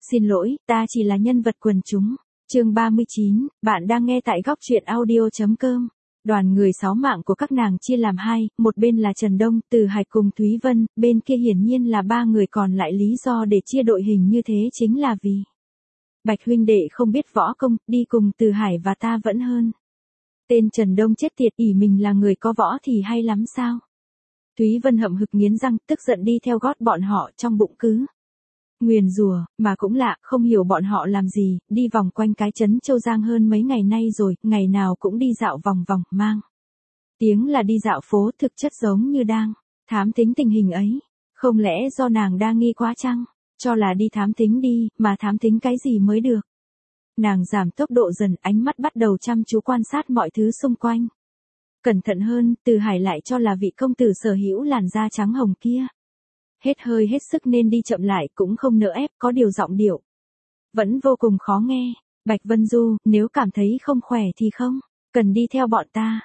Xin lỗi, ta chỉ là nhân vật quần chúng. Chương 39, bạn đang nghe tại góc truyện audio.com. Đoàn người 6 mạng của các nàng chia làm hai, một bên là Trần Đông, Từ Hải cùng Thúy Vân, bên kia hiển nhiên là 3 người còn lại. Lý do để chia đội hình như thế chính là vì Bạch huynh đệ không biết võ công, đi cùng Từ Hải và ta vẫn hơn. Tên Trần Đông chết tiệt, ỷ mình là người có võ thì hay lắm sao? Thúy Vân hậm hực nghiến răng, tức giận đi theo gót bọn họ, trong bụng cứ nguyền rủa, mà cũng lạ, không hiểu bọn họ làm gì, đi vòng quanh cái trấn Châu Giang hơn mấy ngày nay rồi, ngày nào cũng đi dạo vòng vòng, mang tiếng là đi dạo phố, thực chất giống như đang thám thính tình hình ấy. Không lẽ do nàng đa nghi quá chăng? Cho là đi thám thính đi, mà thám thính cái gì mới được? Nàng giảm tốc độ dần, ánh mắt bắt đầu chăm chú quan sát mọi thứ xung quanh. Cẩn thận hơn, Từ Hải lại cho là vị công tử sở hữu làn da trắng hồng kia. Hết hơi hết sức nên đi chậm lại, cũng không nỡ ép, có điều giọng điệu vẫn vô cùng khó nghe. Bạch Vân Du, nếu cảm thấy không khỏe thì không cần đi theo bọn ta.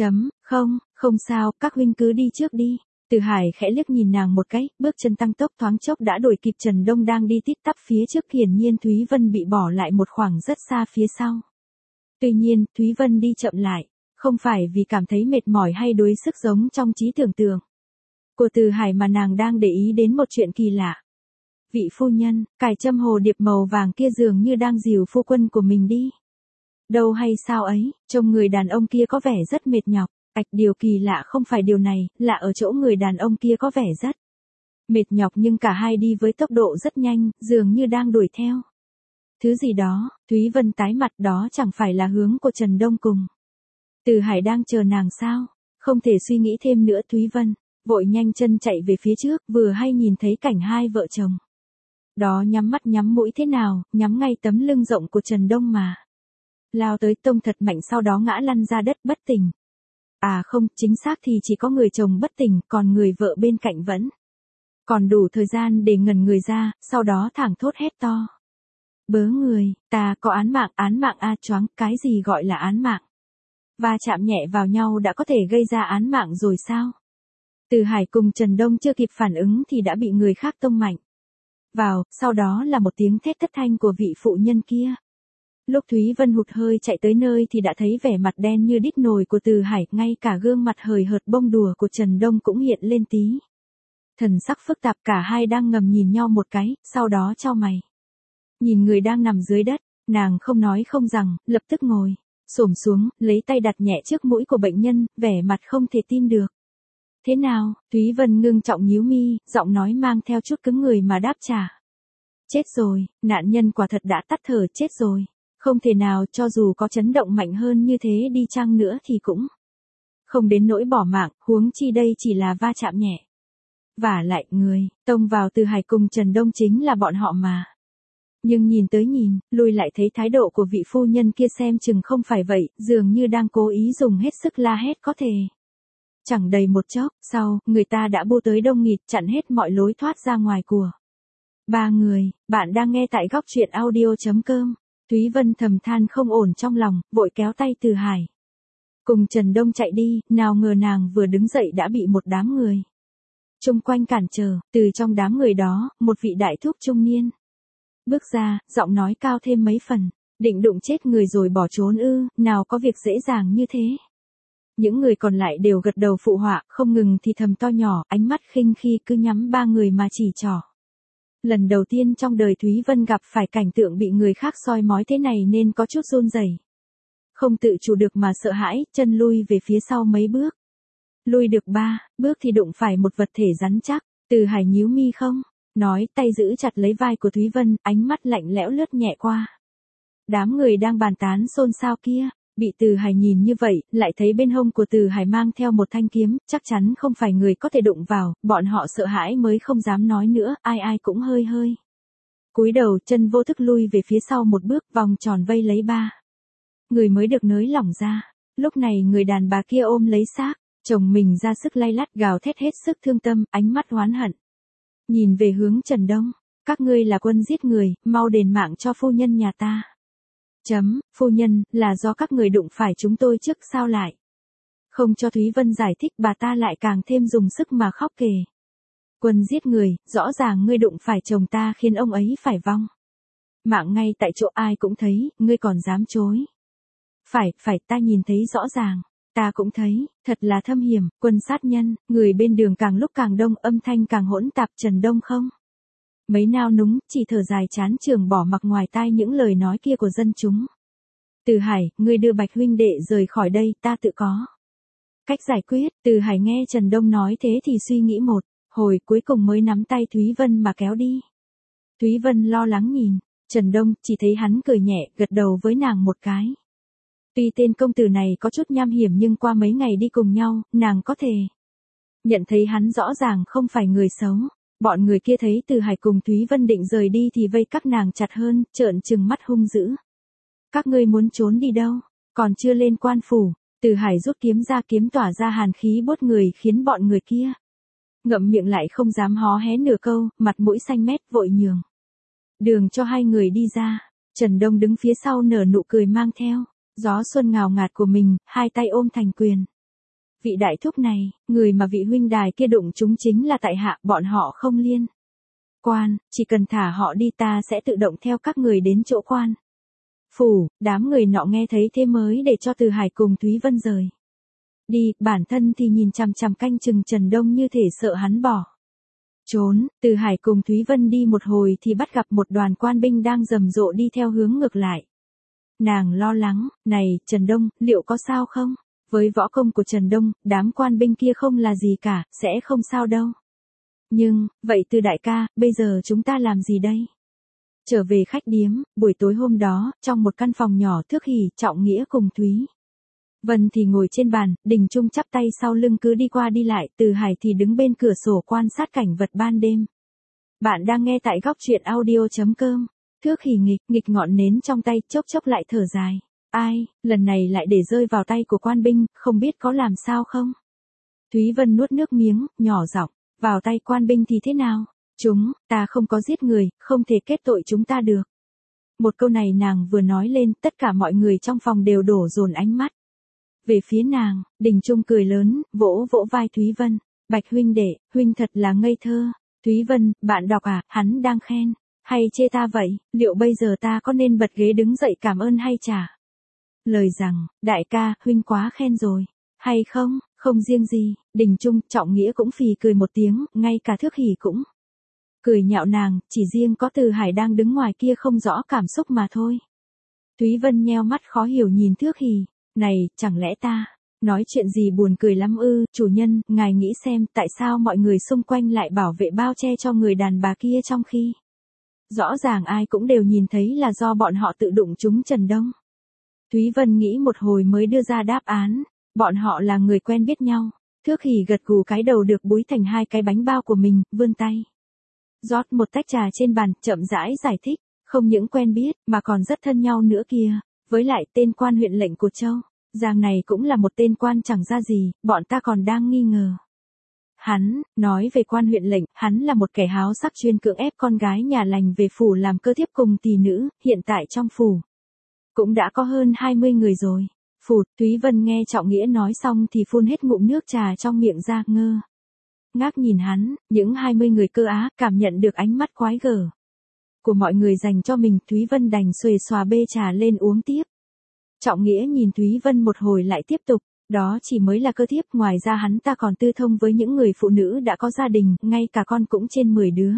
Không sao, các huynh cứ đi trước đi. Từ Hải khẽ liếc nhìn nàng một cái, bước chân tăng tốc, thoáng chốc đã đuổi kịp Trần Đông đang đi tít tắp phía trước. Hiển nhiên Thúy Vân bị bỏ lại một khoảng rất xa phía sau. Tuy nhiên, Thúy Vân đi chậm lại, không phải vì cảm thấy mệt mỏi hay đuối sức giống trong trí tưởng tượng của Từ Hải, mà nàng đang để ý đến một chuyện kỳ lạ. Vị phu nhân, cài châm hồ điệp màu vàng kia dường như đang dìu phu quân của mình đi đâu hay sao ấy, trông người đàn ông kia có vẻ rất mệt nhọc. Điều kỳ lạ không phải điều này, lạ ở chỗ người đàn ông kia có vẻ rất mệt nhọc nhưng cả hai đi với tốc độ rất nhanh, dường như đang đuổi theo thứ gì đó. Thúy Vân tái mặt, đó chẳng phải là hướng của Trần Đông cùng Từ Hải đang chờ nàng sao? Không thể suy nghĩ thêm nữa, Thúy Vân vội nhanh chân chạy về phía trước, vừa hay nhìn thấy cảnh hai vợ chồng đó nhắm mắt nhắm mũi thế nào, nhắm ngay tấm lưng rộng của Trần Đông mà lao tới, tông thật mạnh, sau đó ngã lăn ra đất bất tỉnh. À không, chính xác thì chỉ có người chồng bất tỉnh, còn người vợ bên cạnh vẫn còn đủ thời gian để ngẩn người ra, sau đó thảng thốt hét to: Bớ người, ta có án mạng a. Choáng, cái gì gọi là án mạng? Va chạm nhẹ vào nhau đã có thể gây ra án mạng rồi sao? Từ Hải cùng Trần Đông chưa kịp phản ứng thì đã bị người khác tông mạnh vào, sau đó là một tiếng thét thất thanh của vị phụ nhân kia. Lúc Thúy Vân hụt hơi chạy tới nơi thì đã thấy vẻ mặt đen như đít nồi của Từ Hải, ngay cả gương mặt hời hợt bông đùa của Trần Đông cũng hiện lên tí thần sắc phức tạp. Cả hai đang ngầm nhìn nhau một cái, sau đó chau mày nhìn người đang nằm dưới đất. Nàng không nói không rằng, lập tức ngồi xổm xuống, lấy tay đặt nhẹ trước mũi của bệnh nhân, vẻ mặt không thể tin được. Thế nào? Thúy Vân ngưng trọng nhíu mi, giọng nói mang theo chút cứng người mà đáp trả. Chết rồi, nạn nhân quả thật đã tắt thở, chết rồi. Không thể nào, cho dù có chấn động mạnh hơn như thế đi chăng nữa thì cũng không đến nỗi bỏ mạng, huống chi đây chỉ là va chạm nhẹ. Vả lại, người tông vào Từ Hải cùng Trần Đông chính là bọn họ mà. Nhưng nhìn tới nhìn lui lại thấy thái độ của vị phu nhân kia xem chừng không phải vậy, dường như đang cố ý dùng hết sức la hét có thể. Chẳng đầy một chốc sau, người ta đã bu tới đông nghịt, chặn hết mọi lối thoát ra ngoài của 3 người. Bạn đang nghe tại góc truyện audio.com. Thúy Vân thầm than không ổn trong lòng, vội kéo tay Từ Hải cùng Trần Đông chạy đi. Nào ngờ nàng vừa đứng dậy đã bị một đám người chung quanh cản trở. Từ trong đám người đó, một vị đại thúc trung niên bước ra, giọng nói cao thêm mấy phần: Định đụng chết người rồi bỏ trốn ư? Nào có việc dễ dàng như thế. Những người còn lại đều gật đầu phụ họa, không ngừng thì thầm to nhỏ, ánh mắt khinh khi cứ nhắm 3 người mà chỉ trỏ. Lần đầu tiên trong đời Thúy Vân gặp phải cảnh tượng bị người khác soi mói thế này nên có chút run rẩy. Không tự chủ được mà sợ hãi, chân lui về phía sau mấy bước. Lui được 3 bước thì đụng phải một vật thể rắn chắc. Từ Hải nhíu mi không nói, tay giữ chặt lấy vai của Thúy Vân, ánh mắt lạnh lẽo lướt nhẹ qua đám người đang bàn tán xôn xao kia. Bị Từ Hải nhìn như vậy, lại thấy bên hông của Từ Hải mang theo một thanh kiếm, chắc chắn không phải người có thể đụng vào, bọn họ sợ hãi mới không dám nói nữa, ai cũng hơi cúi đầu, chân vô thức lui về phía sau một bước, vòng tròn vây lấy 3 người mới được nới lỏng ra. Lúc này người đàn bà kia ôm lấy xác chồng mình ra sức lay lắt, gào thét hết sức thương tâm, ánh mắt oán hận nhìn về hướng Trần Đông. Các ngươi là quân giết người, mau đền mạng cho phu nhân nhà ta. Phu nhân, là do các người đụng phải chúng tôi trước sao lại không cho Thúy Vân giải thích, bà ta lại càng thêm dùng sức mà khóc kể. Quân giết người, rõ ràng ngươi đụng phải chồng ta khiến ông ấy phải vong Mạng ngay tại chỗ ai cũng thấy, ngươi còn dám chối. Phải, ta nhìn thấy rõ ràng. Ta cũng thấy, thật là thâm hiểm, quân sát nhân, người bên đường càng lúc càng đông, âm thanh càng hỗn tạp. Trần Đông không mấy nao núng, chỉ thở dài chán chường bỏ mặc ngoài tai những lời nói kia của dân chúng. Từ Hải, ngươi đưa Bạch huynh đệ rời khỏi đây, ta tự có cách giải quyết. Từ Hải nghe Trần Đông nói thế thì suy nghĩ một hồi, cuối cùng mới nắm tay Thúy Vân mà kéo đi. Thúy Vân lo lắng nhìn Trần Đông, chỉ thấy hắn cười nhẹ, gật đầu với nàng một cái. Tuy tên công tử này có chút nham hiểm nhưng qua mấy ngày đi cùng nhau, nàng có thể nhận thấy hắn rõ ràng không phải người xấu. Bọn người kia thấy Từ Hải cùng Thúy Vân định rời đi thì vây các nàng chặt hơn, trợn trừng mắt hung dữ. Các ngươi muốn trốn đi đâu? Còn chưa lên quan phủ. Từ Hải rút kiếm ra, kiếm tỏa ra hàn khí bốt người khiến bọn người kia ngậm miệng lại không dám hó hé nửa câu, mặt mũi xanh mét vội nhường đường cho hai người đi ra. Trần Đông đứng phía sau nở nụ cười mang theo gió xuân ngào ngạt của mình, hai tay ôm thành quyền. Vị đại thúc này, người mà vị huynh đài kia đụng chúng chính là tại hạ, bọn họ không liên quan, chỉ cần thả họ đi ta sẽ tự động theo các người đến chỗ quan phủ. Đám người nọ nghe thấy thế mới để cho Từ Hải cùng Thúy Vân rời đi, bản thân thì nhìn chằm chằm canh chừng Trần Đông như thể sợ hắn bỏ trốn. Từ Hải cùng Thúy Vân đi một hồi thì bắt gặp một đoàn quan binh đang rầm rộ đi theo hướng ngược lại. Nàng lo lắng, này, Trần Đông, liệu có sao không? Với võ công của Trần Đông, đám quan binh kia không là gì cả, sẽ không sao đâu. Nhưng, vậy Từ đại ca, bây giờ chúng ta làm gì đây? Trở về khách điếm, buổi tối hôm đó, trong một căn phòng nhỏ, Thước Hỷ, Trọng Nghĩa cùng Thúy Vân thì ngồi trên bàn, Đình Trung chắp tay sau lưng cứ đi qua đi lại, Từ Hải thì đứng bên cửa sổ quan sát cảnh vật ban đêm. Bạn đang nghe tại góc truyện audio.com. Thước Hỷ nghịch ngọn nến trong tay, chốc chốc lại thở dài. Ai, lần này lại để rơi vào tay của quan binh, không biết có làm sao không? Thúy Vân nuốt nước miếng, nhỏ giọng, vào tay quan binh thì thế nào? Ta không có giết người, không thể kết tội chúng ta được. Một câu này nàng vừa nói lên, tất cả mọi người trong phòng đều đổ dồn ánh mắt về phía nàng. Đình Trung cười lớn, vỗ vỗ vai Thúy Vân. Bạch huynh đệ, huynh thật là ngây thơ. Thúy Vân, bạn đọc à, hắn đang khen hay chê ta vậy? Liệu bây giờ ta có nên bật ghế đứng dậy cảm ơn hay trả lời rằng, đại ca, huynh quá khen rồi, hay không? Không riêng gì, Đình Trung, Trọng Nghĩa cũng phì cười một tiếng, ngay cả Thước Hỷ cũng cười nhạo nàng, chỉ riêng có Từ Hải đang đứng ngoài kia không rõ cảm xúc mà thôi. Thúy Vân nheo mắt khó hiểu nhìn Thước Hỷ, này, chẳng lẽ ta nói chuyện gì buồn cười lắm ư? Chủ nhân, ngài nghĩ xem, tại sao mọi người xung quanh lại bảo vệ bao che cho người đàn bà kia trong khi rõ ràng ai cũng đều nhìn thấy là do bọn họ tự đụng trúng Trần Đông. Thúy Vân nghĩ một hồi mới đưa ra đáp án, bọn họ là người quen biết nhau. Thước Hỷ gật gù cái đầu được búi thành hai cái bánh bao của mình, vươn tay rót một tách trà trên bàn, chậm rãi giải thích, không những quen biết, mà còn rất thân nhau nữa kìa. Với lại tên quan huyện lệnh của Châu Giang này cũng là một tên quan chẳng ra gì, bọn ta còn đang nghi ngờ hắn. Nói về quan huyện lệnh, hắn là một kẻ háo sắc chuyên cưỡng ép con gái nhà lành về phủ làm cơ thiếp cùng tỳ nữ, hiện tại trong phủ cũng đã có hơn 20 người rồi. Thúy Vân nghe Trọng Nghĩa nói xong thì phun hết ngụm nước trà trong miệng ra, ngơ ngác nhìn hắn. Những 20 người cơ á, cảm nhận được ánh mắt quái gở của mọi người dành cho mình, Thúy Vân đành xuề xòa bê trà lên uống tiếp. Trọng Nghĩa nhìn Thúy Vân một hồi lại tiếp tục, đó chỉ mới là cơ thiếp, ngoài ra hắn ta còn tư thông với những người phụ nữ đã có gia đình, ngay cả con cũng trên 10 đứa.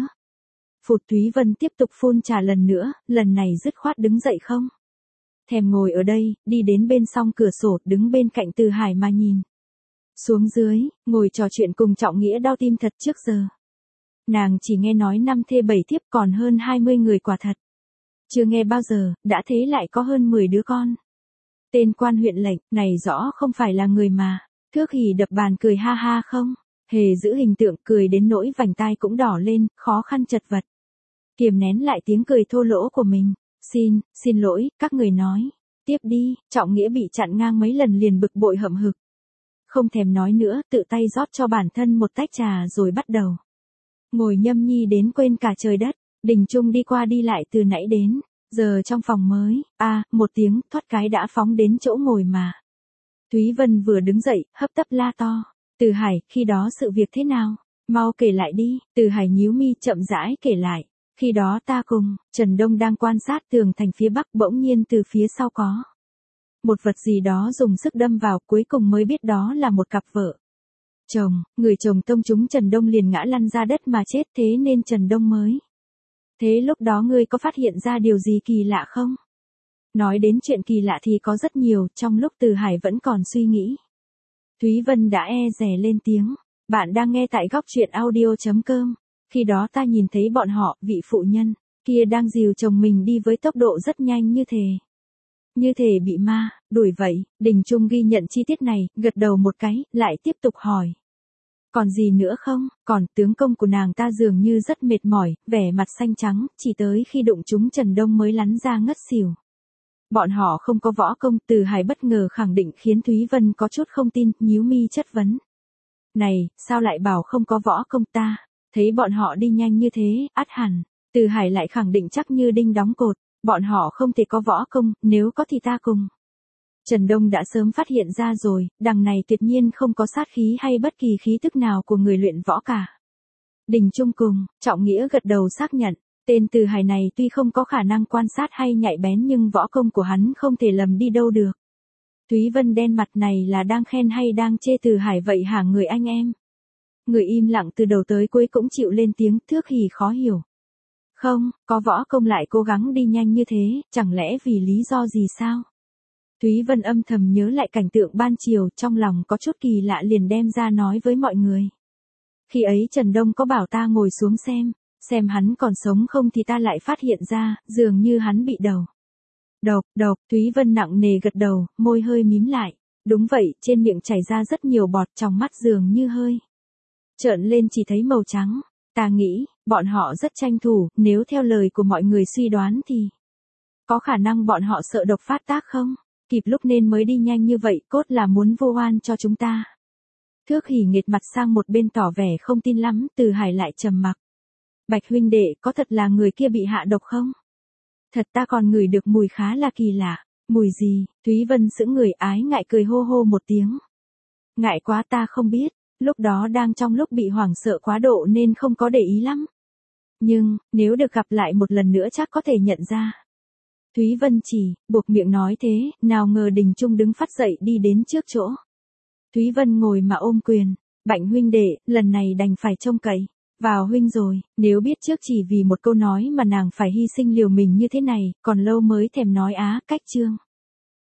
Thúy Vân tiếp tục phun trà lần nữa, lần này dứt khoát đứng dậy không thèm ngồi ở đây, đi đến bên song cửa sổ, đứng bên cạnh Từ Hải mà nhìn xuống dưới, ngồi trò chuyện cùng Trọng Nghĩa đau tim thật. Trước giờ nàng chỉ nghe nói 5 thê 7 thiếp, còn hơn 20 người quả thật chưa nghe bao giờ, đã thế lại có hơn 10 đứa con. Tên quan huyện lệnh này rõ không phải là người mà. Thước Hỷ đập bàn cười ha ha không hề giữ hình tượng, cười đến nỗi vành tai cũng đỏ lên, khó khăn chật vật kiềm nén lại tiếng cười thô lỗ của mình. Xin lỗi, các người nói tiếp đi. Trọng Nghĩa bị chặn ngang mấy lần liền bực bội hậm hực, không thèm nói nữa, tự tay rót cho bản thân một tách trà rồi bắt đầu ngồi nhâm nhi đến quên cả trời đất. Đình Trung đi qua đi lại từ nãy đến giờ trong phòng mới, một tiếng thoát cái đã phóng đến chỗ ngồi mà. Thúy Vân vừa đứng dậy, hấp tấp la to, Từ Hải, khi đó sự việc thế nào? Mau kể lại đi. Từ Hải nhíu mi chậm rãi kể lại. Khi đó ta cùng, Trần Đông đang quan sát tường thành phía bắc, bỗng nhiên từ phía sau có một vật gì đó dùng sức đâm vào, cuối cùng mới biết đó là một cặp vợ chồng, người chồng tông chúng Trần Đông liền ngã lăn ra đất mà chết, thế nên Trần Đông mới. Thế lúc đó ngươi có phát hiện ra điều gì kỳ lạ không? Nói đến chuyện kỳ lạ thì có rất nhiều, trong lúc Từ Hải vẫn còn suy nghĩ. Thúy Vân đã e dè lên tiếng, bạn đang nghe tại góc truyện audio.com. Khi đó ta nhìn thấy bọn họ, vị phụ nhân kia đang dìu chồng mình đi với tốc độ rất nhanh như thể bị ma đuổi vậy. Đình Trung ghi nhận chi tiết này, gật đầu một cái, lại tiếp tục hỏi. Còn gì nữa không? Còn tướng công của nàng ta dường như rất mệt mỏi, vẻ mặt xanh trắng, chỉ tới khi đụng chúng Trần Đông mới lắn ra ngất xỉu. Bọn họ không có võ công, Từ Hải bất ngờ khẳng định khiến Thúy Vân có chút không tin, nhíu mi chất vấn. Này, sao lại bảo không có võ công ta? Thấy bọn họ đi nhanh như thế, ắt hẳn. Từ Hải lại khẳng định chắc như đinh đóng cột, bọn họ không thể có võ công, nếu có thì ta cùng. Trần Đông đã sớm phát hiện ra rồi, đằng này tuyệt nhiên không có sát khí hay bất kỳ khí tức nào của người luyện võ cả. Đình Trung cùng, Trọng Nghĩa gật đầu xác nhận, tên Từ Hải này tuy không có khả năng quan sát hay nhạy bén nhưng võ công của hắn không thể lầm đi đâu được. Thúy Vân đen mặt này là đang khen hay đang chê Từ Hải vậy hả người anh em? Người im lặng từ đầu tới cuối cũng chịu lên tiếng, Thước Hỉ khó hiểu. Không, có võ công lại cố gắng đi nhanh như thế, chẳng lẽ vì lý do gì sao? Thúy Vân âm thầm nhớ lại cảnh tượng ban chiều, trong lòng có chút kỳ lạ liền đem ra nói với mọi người. Khi ấy Trần Đông có bảo ta ngồi xuống xem hắn còn sống không thì ta lại phát hiện ra, dường như hắn bị độc, Thúy Vân nặng nề gật đầu, môi hơi mím lại. Đúng vậy, trên miệng chảy ra rất nhiều bọt, trong mắt dường như hơi trợn lên chỉ thấy màu trắng. Ta nghĩ, bọn họ rất tranh thủ, nếu theo lời của mọi người suy đoán thì có khả năng bọn họ sợ độc phát tác không? Kịp lúc nên mới đi nhanh như vậy, cốt là muốn vu oan cho chúng ta. Thước Hỉ nghệt mặt sang một bên tỏ vẻ không tin lắm, Từ Hải lại trầm mặc. Bạch huynh đệ, có thật là người kia bị hạ độc không? Thật, ta còn ngửi được mùi khá là kỳ lạ. Mùi gì? Thúy Vân sững người, ái ngại cười hô hô một tiếng. Ngại quá, ta không biết, lúc đó đang trong lúc bị hoảng sợ quá độ nên không có để ý lắm. Nhưng, nếu được gặp lại một lần nữa chắc có thể nhận ra. Thúy Vân chỉ buộc miệng nói thế, nào ngờ Đình Trung đứng phắt dậy đi đến trước chỗ. Thúy Vân ngồi mà ôm quyền, Bạch huynh đệ, lần này đành phải trông cậy vào huynh rồi, nếu biết trước chỉ vì một câu nói mà nàng phải hy sinh liều mình như thế này, còn lâu mới thèm nói á, cách chương.